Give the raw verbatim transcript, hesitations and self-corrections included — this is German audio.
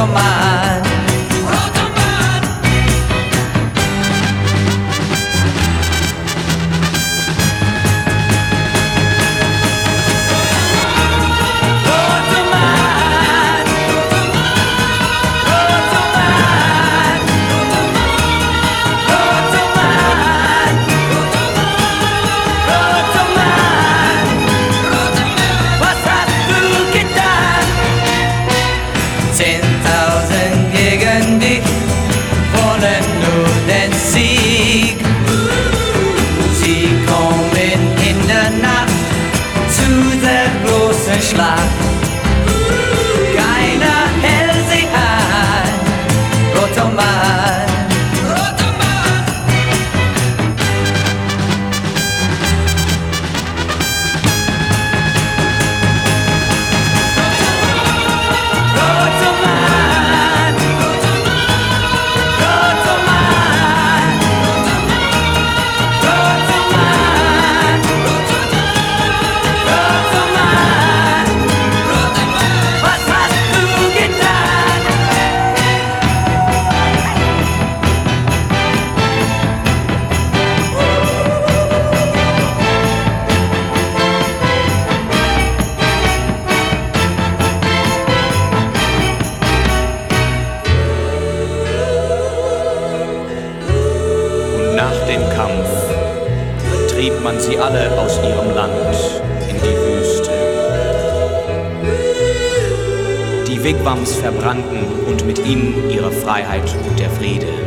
Rotoman. Zehntausend gegen dich wollen nur den Sieg. Sie kommen in der Nacht zu der großen Schlacht. Keiner hält sie an, Rotoman. Nach dem Kampf trieb man sie alle aus ihrem Land in die Wüste. Die Wigwams verbrannten und mit ihnen ihre Freiheit und der Friede.